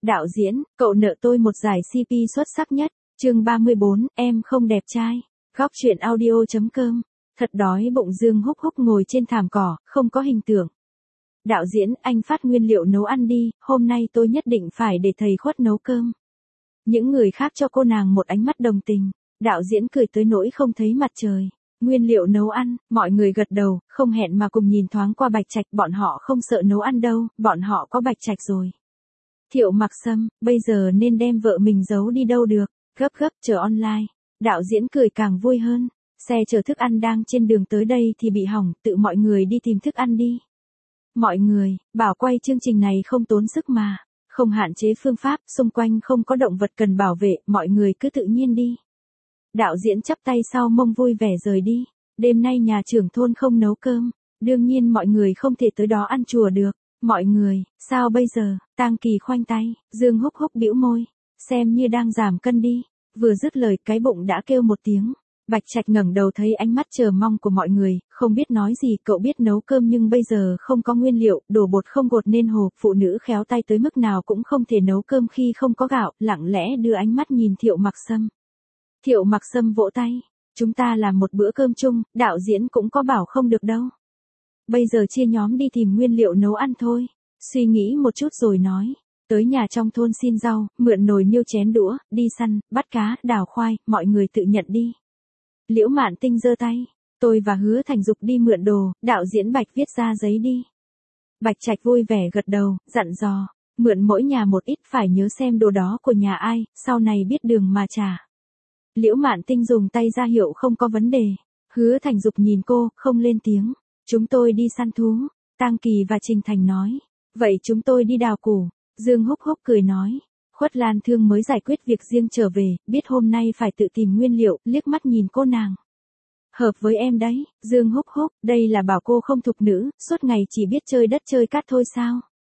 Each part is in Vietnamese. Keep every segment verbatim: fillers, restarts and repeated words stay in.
Đạo diễn, cậu nợ tôi một giải xê pê xuất sắc nhất. Chương ba mươi bốn, em không đẹp trai. Góc truyện audio.com. Thật đói bụng Dương Húc Húc ngồi trên thảm cỏ, không có hình tượng. Đạo diễn, anh phát nguyên liệu nấu ăn đi, hôm nay tôi nhất định phải để thầy Khuất nấu cơm. Những người khác cho cô nàng một ánh mắt đồng tình. Đạo diễn cười tới nỗi không thấy mặt trời. Nguyên liệu nấu ăn, mọi người gật đầu, không hẹn mà cùng nhìn thoáng qua Bạch Trạch, bọn họ không sợ nấu ăn đâu, bọn họ có Bạch Trạch rồi. Thiệu Mặc Sâm, bây giờ nên đem vợ mình giấu đi đâu được, gấp gấp chờ online. Đạo diễn cười càng vui hơn, xe chở thức ăn đang trên đường tới đây thì bị hỏng, tự mọi người đi tìm thức ăn đi. Mọi người, bảo quay chương trình này không tốn sức mà, không hạn chế phương pháp, xung quanh không có động vật cần bảo vệ, mọi người cứ tự nhiên đi. Đạo diễn chắp tay sau mông vui vẻ rời đi. Đêm nay nhà trưởng thôn không nấu cơm, đương nhiên mọi người không thể tới đó ăn chùa được. Mọi người, sao bây giờ? Tang Kỳ khoanh tay, Dương Húc Húc bĩu môi, xem như đang giảm cân đi. Vừa dứt lời cái bụng đã kêu một tiếng. Bạch Trạch ngẩng đầu thấy ánh mắt chờ mong của mọi người, không biết nói gì, cậu biết nấu cơm nhưng bây giờ không có nguyên liệu, đổ bột không gột nên hồ, phụ nữ khéo tay tới mức nào cũng không thể nấu cơm khi không có gạo, lặng lẽ đưa ánh mắt nhìn Thiệu Mặc Sâm. Thiệu Mặc Sâm vỗ tay, chúng ta làm một bữa cơm chung, đạo diễn cũng có bảo không được đâu. Bây giờ chia nhóm đi tìm nguyên liệu nấu ăn thôi. Suy nghĩ một chút rồi nói, tới nhà trong thôn xin rau, mượn nồi niêu chén đũa, đi săn, bắt cá, đào khoai, mọi người tự nhận đi. Liễu Mạn Tinh giơ tay, tôi và Hứa Thành Dục đi mượn đồ, đạo diễn Bạch viết ra giấy đi. Bạch Trạch vui vẻ gật đầu, dặn dò, mượn mỗi nhà một ít, phải nhớ xem đồ đó của nhà ai, sau này biết đường mà trả. Liễu Mạn Tinh dùng tay ra hiệu không có vấn đề. Hứa Thành Dục nhìn cô, không lên tiếng. Chúng tôi đi săn thú. Tang Kỳ và Trình Thành nói. Vậy chúng tôi đi đào củ. Dương Húc Húc cười nói. Khuất Lan Thương mới giải quyết việc riêng trở về, biết hôm nay phải tự tìm nguyên liệu, liếc mắt nhìn cô nàng. Hợp với em đấy, Dương Húc Húc, đây là bảo cô không thục nữ, suốt ngày chỉ biết chơi đất chơi cát thôi sao?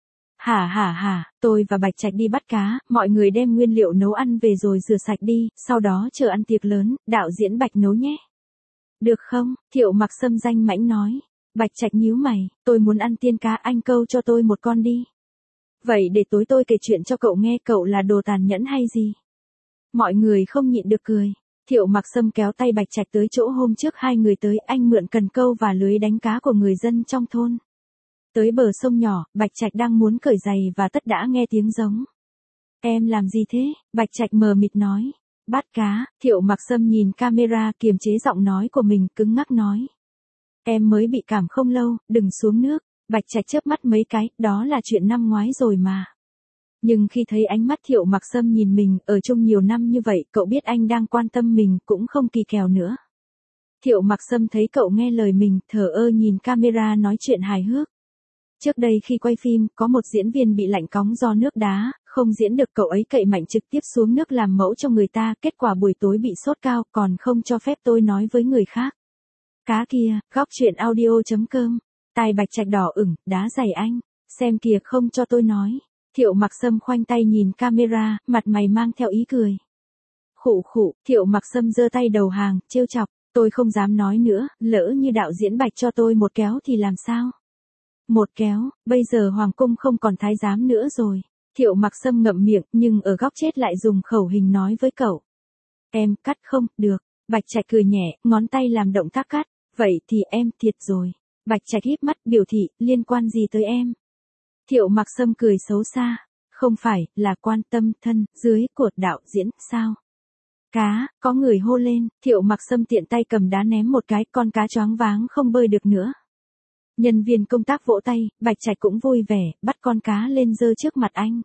Hả hả hả, tôi và Bạch Trạch đi bắt cá, mọi người đem nguyên liệu nấu ăn về rồi rửa sạch đi, sau đó chờ ăn tiệc lớn, đạo diễn Bạch nấu nhé. Được không? Thiệu Mặc Sâm danh mãnh nói. Bạch Trạch nhíu mày, tôi muốn ăn tiên cá, anh câu cho tôi một con đi. Vậy để tối tôi kể chuyện cho cậu nghe, cậu là đồ tàn nhẫn hay gì? Mọi người không nhịn được cười. Thiệu Mặc Sâm kéo tay Bạch Trạch tới chỗ hôm trước hai người tới, anh mượn cần câu và lưới đánh cá của người dân trong thôn. Tới bờ sông nhỏ, Bạch Trạch đang muốn cởi giày và tất đã nghe tiếng giống. Em làm gì thế? Bạch Trạch mờ mịt nói. Bắt cá. Thiệu Mặc Sâm nhìn camera, kiềm chế giọng nói của mình, cứng ngắc nói. Em mới bị cảm không lâu, đừng xuống nước. Bạch Trạch chớp mắt mấy cái, đó là chuyện năm ngoái rồi mà. Nhưng khi thấy ánh mắt Thiệu Mặc Sâm nhìn mình, ở chung nhiều năm như vậy, cậu biết anh đang quan tâm mình, cũng không kỳ kèo nữa. Thiệu Mặc Sâm thấy cậu nghe lời mình, thờ ơ nhìn camera nói chuyện hài hước. Trước đây khi quay phim, có một diễn viên bị lạnh cóng do nước đá, không diễn được, cậu ấy cậy mạnh trực tiếp xuống nước làm mẫu cho người ta, kết quả buổi tối bị sốt cao, còn không cho phép tôi nói với người khác. Cá kia, góc truyện audio.com. Tai Bạch Trạch đỏ ửng, đá giày anh, xem kìa không cho tôi nói. Thiệu Mặc Sâm khoanh tay nhìn camera, mặt mày mang theo ý cười. Khụ khụ, Thiệu Mặc Sâm giơ tay đầu hàng, trêu chọc, tôi không dám nói nữa, lỡ như đạo diễn Bạch cho tôi một kéo thì làm sao? Một kéo, bây giờ Hoàng Cung không còn thái giám nữa rồi. Thiệu Mặc Sâm ngậm miệng, nhưng ở góc chết lại dùng khẩu hình nói với cậu. Em cắt không, được. Bạch Trạch cười nhẹ, ngón tay làm động tác cắt. Vậy thì em thiệt rồi. Bạch Trạch híp mắt biểu thị, liên quan gì tới em? Thiệu Mặc Sâm cười xấu xa. Không phải, là quan tâm thân, dưới, của đạo diễn, sao? Cá, có người hô lên, Thiệu Mặc Sâm tiện tay cầm đá ném một cái, con cá choáng váng không bơi được nữa. Nhân viên công tác vỗ tay, Bạch Trạch cũng vui vẻ, bắt con cá lên giơ trước mặt anh.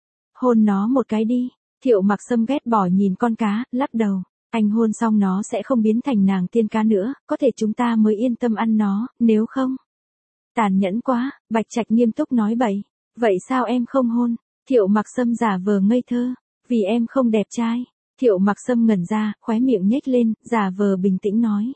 Hôn nó một cái đi. Thiệu Mặc Sâm ghét bỏ nhìn con cá, lắc đầu. Anh hôn xong nó sẽ không biến thành nàng tiên cá nữa, có thể chúng ta mới yên tâm ăn nó, nếu không. Tàn nhẫn quá, Bạch Trạch nghiêm túc nói bậy. Vậy sao em không hôn? Thiệu Mặc Sâm giả vờ ngây thơ. Vì em không đẹp trai. Thiệu Mặc Sâm ngẩn ra, khóe miệng nhếch lên, giả vờ bình tĩnh nói.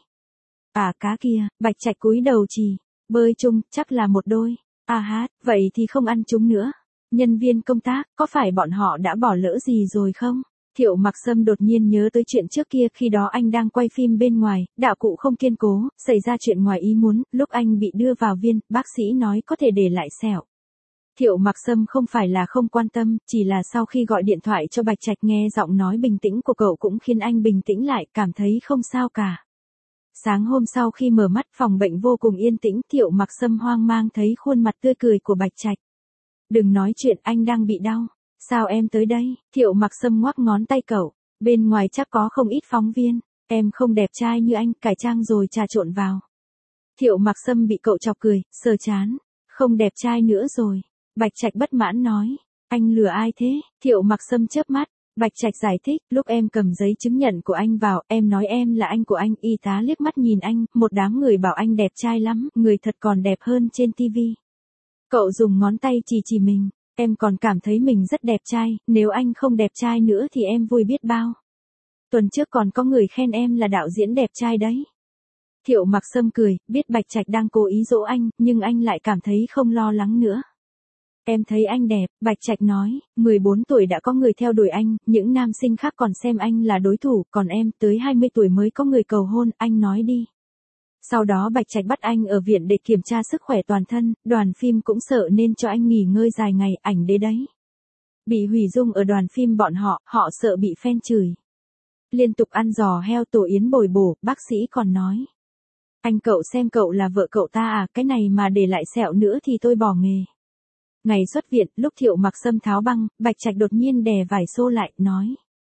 À cá kia, Bạch Trạch cúi đầu chỉ. Bơi chung, chắc là một đôi. À hát, vậy thì không ăn chúng nữa. Nhân viên công tác, có phải bọn họ đã bỏ lỡ gì rồi không? Thiệu Mặc Sâm đột nhiên nhớ tới chuyện trước kia, khi đó anh đang quay phim bên ngoài, đạo cụ không kiên cố, xảy ra chuyện ngoài ý muốn, lúc anh bị đưa vào viên, bác sĩ nói có thể để lại sẹo. Thiệu Mặc Sâm không phải là không quan tâm, chỉ là sau khi gọi điện thoại cho Bạch Trạch nghe giọng nói bình tĩnh của cậu cũng khiến anh bình tĩnh lại, cảm thấy không sao cả. Sáng hôm sau khi mở mắt, phòng bệnh vô cùng yên tĩnh, Thiệu Mặc Sâm hoang mang thấy khuôn mặt tươi cười của Bạch Trạch. Đừng nói chuyện, anh đang bị đau. Sao em tới đây? Thiệu Mặc Sâm ngoắc ngón tay cậu. Bên ngoài chắc có không ít phóng viên. Em không đẹp trai như anh, cải trang rồi trà trộn vào. Thiệu Mặc Sâm bị cậu chọc cười, sờ chán. Không đẹp trai nữa rồi. Bạch Trạch bất mãn nói. Anh lừa ai thế? Thiệu Mặc Sâm chớp mắt. Bạch Trạch giải thích, lúc em cầm giấy chứng nhận của anh vào, em nói em là anh của anh, y tá liếc mắt nhìn anh, một đám người bảo anh đẹp trai lắm, người thật còn đẹp hơn trên tivi. Cậu dùng ngón tay chỉ chỉ mình, em còn cảm thấy mình rất đẹp trai, nếu anh không đẹp trai nữa thì em vui biết bao. Tuần trước còn có người khen em là đạo diễn đẹp trai đấy. Thiệu Mặc Sâm cười, biết Bạch Trạch đang cố ý dỗ anh, nhưng anh lại cảm thấy không lo lắng nữa. Em thấy anh đẹp, Bạch Trạch nói, mười bốn tuổi đã có người theo đuổi anh, những nam sinh khác còn xem anh là đối thủ, còn em, tới hai mươi tuổi mới có người cầu hôn, anh nói đi. Sau đó Bạch Trạch bắt anh ở viện để kiểm tra sức khỏe toàn thân, đoàn phim cũng sợ nên cho anh nghỉ ngơi dài ngày, ảnh đế đấy. Bị hủy dung ở đoàn phim bọn họ, họ sợ bị fan chửi. Liên tục ăn giò heo tổ yến bồi bổ, bác sĩ còn nói. Anh cậu xem cậu là vợ cậu ta à, cái này mà để lại sẹo nữa thì tôi bỏ nghề. Ngày xuất viện, lúc Thiệu Mặc Sâm tháo băng, Bạch Trạch đột nhiên đè vải xô lại, nói.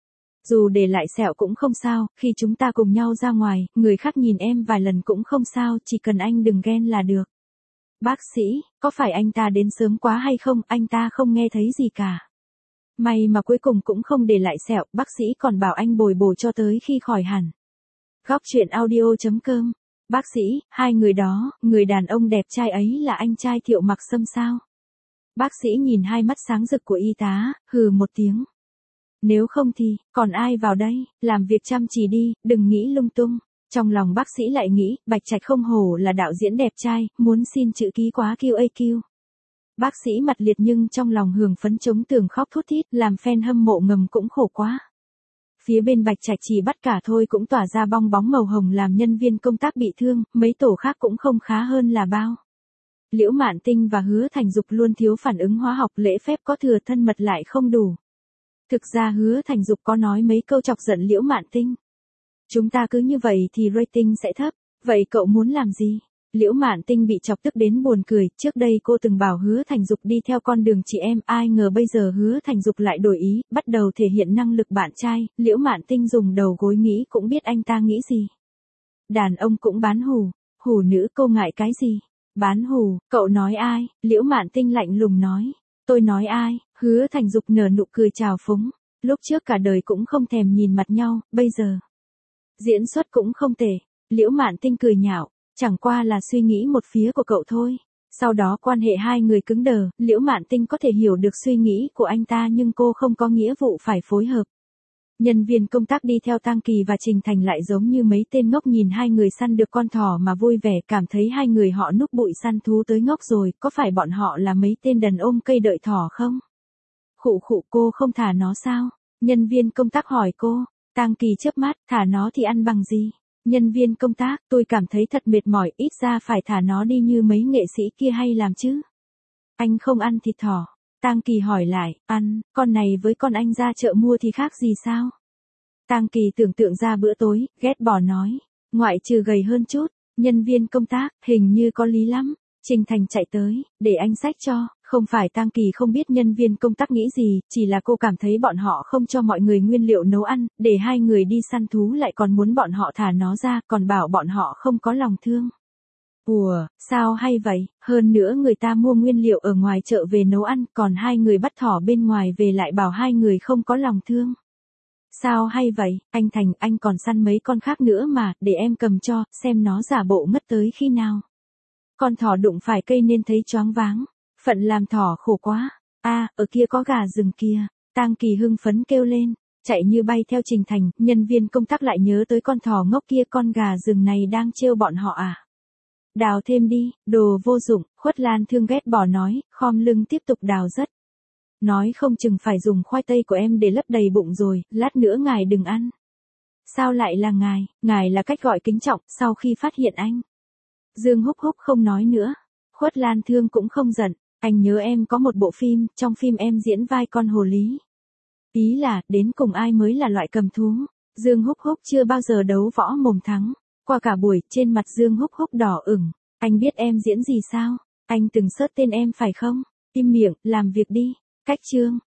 Dù để lại sẹo cũng không sao, khi chúng ta cùng nhau ra ngoài, người khác nhìn em vài lần cũng không sao, chỉ cần anh đừng ghen là được. Bác sĩ, có phải anh ta đến sớm quá hay không, anh ta không nghe thấy gì cả. May mà cuối cùng cũng không để lại sẹo, bác sĩ còn bảo anh bồi bổ cho tới khi khỏi hẳn. Góc truyện audio chấm com. Bác sĩ, hai người đó, người đàn ông đẹp trai ấy là anh trai Thiệu Mặc Sâm sao? Bác sĩ nhìn hai mắt sáng rực của y tá, hừ một tiếng. Nếu không thì, còn ai vào đây, làm việc chăm chỉ đi, đừng nghĩ lung tung. Trong lòng bác sĩ lại nghĩ, Bạch Trạch không hổ là đạo diễn đẹp trai, muốn xin chữ ký quá Q A Q. Bác sĩ mặt liệt nhưng trong lòng hưởng phấn chống tường khóc thút thít, làm fan hâm mộ ngầm cũng khổ quá. Phía bên Bạch Trạch chỉ bắt cả thôi cũng tỏa ra bong bóng màu hồng làm nhân viên công tác bị thương, mấy tổ khác cũng không khá hơn là bao. Liễu Mạn Tinh và Hứa Thành Dục luôn thiếu phản ứng hóa học, lễ phép có thừa thân mật lại không đủ. Thực ra Hứa Thành Dục có nói mấy câu chọc giận Liễu Mạn Tinh. Chúng ta cứ như vậy thì rating sẽ thấp, vậy cậu muốn làm gì? Liễu Mạn Tinh bị chọc tức đến buồn cười, trước đây cô từng bảo Hứa Thành Dục đi theo con đường chị em, ai ngờ bây giờ Hứa Thành Dục lại đổi ý, bắt đầu thể hiện năng lực bạn trai, Liễu Mạn Tinh dùng đầu gối nghĩ cũng biết anh ta nghĩ gì. Đàn ông cũng bán hủ, hủ nữ cô ngại cái gì? Bán hủ, cậu nói ai? Liễu Mạn Tinh lạnh lùng nói. Tôi nói ai? Hứa Thành Dục nở nụ cười trào phúng. Lúc trước cả đời cũng không thèm nhìn mặt nhau, bây giờ. Diễn xuất cũng không tệ. Liễu Mạn Tinh cười nhạo. Chẳng qua là suy nghĩ một phía của cậu thôi. Sau đó quan hệ hai người cứng đờ, Liễu Mạn Tinh có thể hiểu được suy nghĩ của anh ta nhưng cô không có nghĩa vụ phải phối hợp. Nhân viên công tác đi theo Tang Kỳ và Trình Thành lại giống như mấy tên ngốc nhìn hai người săn được con thỏ mà vui vẻ, cảm thấy hai người họ núp bụi săn thú tới ngốc rồi, có phải bọn họ là mấy tên đàn ôm cây đợi thỏ không? Khụ khụ, cô không thả nó sao? Nhân viên công tác hỏi cô. Tang Kỳ chớp mắt, thả nó thì ăn bằng gì? Nhân viên công tác, tôi cảm thấy thật mệt mỏi, ít ra phải thả nó đi như mấy nghệ sĩ kia hay làm chứ. Anh không ăn thịt thỏ. Tang Kỳ hỏi lại, ăn, con này với con anh ra chợ mua thì khác gì sao? Tang Kỳ tưởng tượng ra bữa tối, ghét bỏ nói, ngoại trừ gầy hơn chút, nhân viên công tác, hình như có lý lắm. Trình Thành chạy tới, để anh xách cho, không phải Tang Kỳ không biết nhân viên công tác nghĩ gì, chỉ là cô cảm thấy bọn họ không cho mọi người nguyên liệu nấu ăn, để hai người đi săn thú lại còn muốn bọn họ thả nó ra, còn bảo bọn họ không có lòng thương. Ủa, sao hay vậy, hơn nữa người ta mua nguyên liệu ở ngoài chợ về nấu ăn, còn hai người bắt thỏ bên ngoài về lại bảo hai người không có lòng thương. Sao hay vậy, anh Thành, anh còn săn mấy con khác nữa mà, để em cầm cho, xem nó giả bộ ngất tới khi nào. Con thỏ đụng phải cây nên thấy choáng váng, phận làm thỏ khổ quá. A, à, ở kia có gà rừng kia. Tang Kỳ hưng phấn kêu lên, chạy như bay theo Trình Thành, nhân viên công tác lại nhớ tới con thỏ ngốc kia, con gà rừng này đang trêu bọn họ à. Đào thêm đi, đồ vô dụng, Khuất Lan thương ghét bỏ nói, khom lưng tiếp tục đào rất. Nói không chừng phải dùng khoai tây của em để lấp đầy bụng rồi, lát nữa ngài đừng ăn. Sao lại là ngài, ngài là cách gọi kính trọng, sau khi phát hiện anh. Dương Húc Húc không nói nữa. Khuất Lan Thương cũng không giận, Anh nhớ em có một bộ phim, trong phim em diễn vai con hồ lý. Ý là, đến cùng ai mới là loại cầm thú. Dương Húc Húc chưa bao giờ đấu võ mồm thắng. Qua cả buổi, trên mặt Dương Húc Húc đỏ ửng. Anh biết em diễn gì sao? Anh từng search tên em phải không? Im miệng, làm việc đi. Cách chương.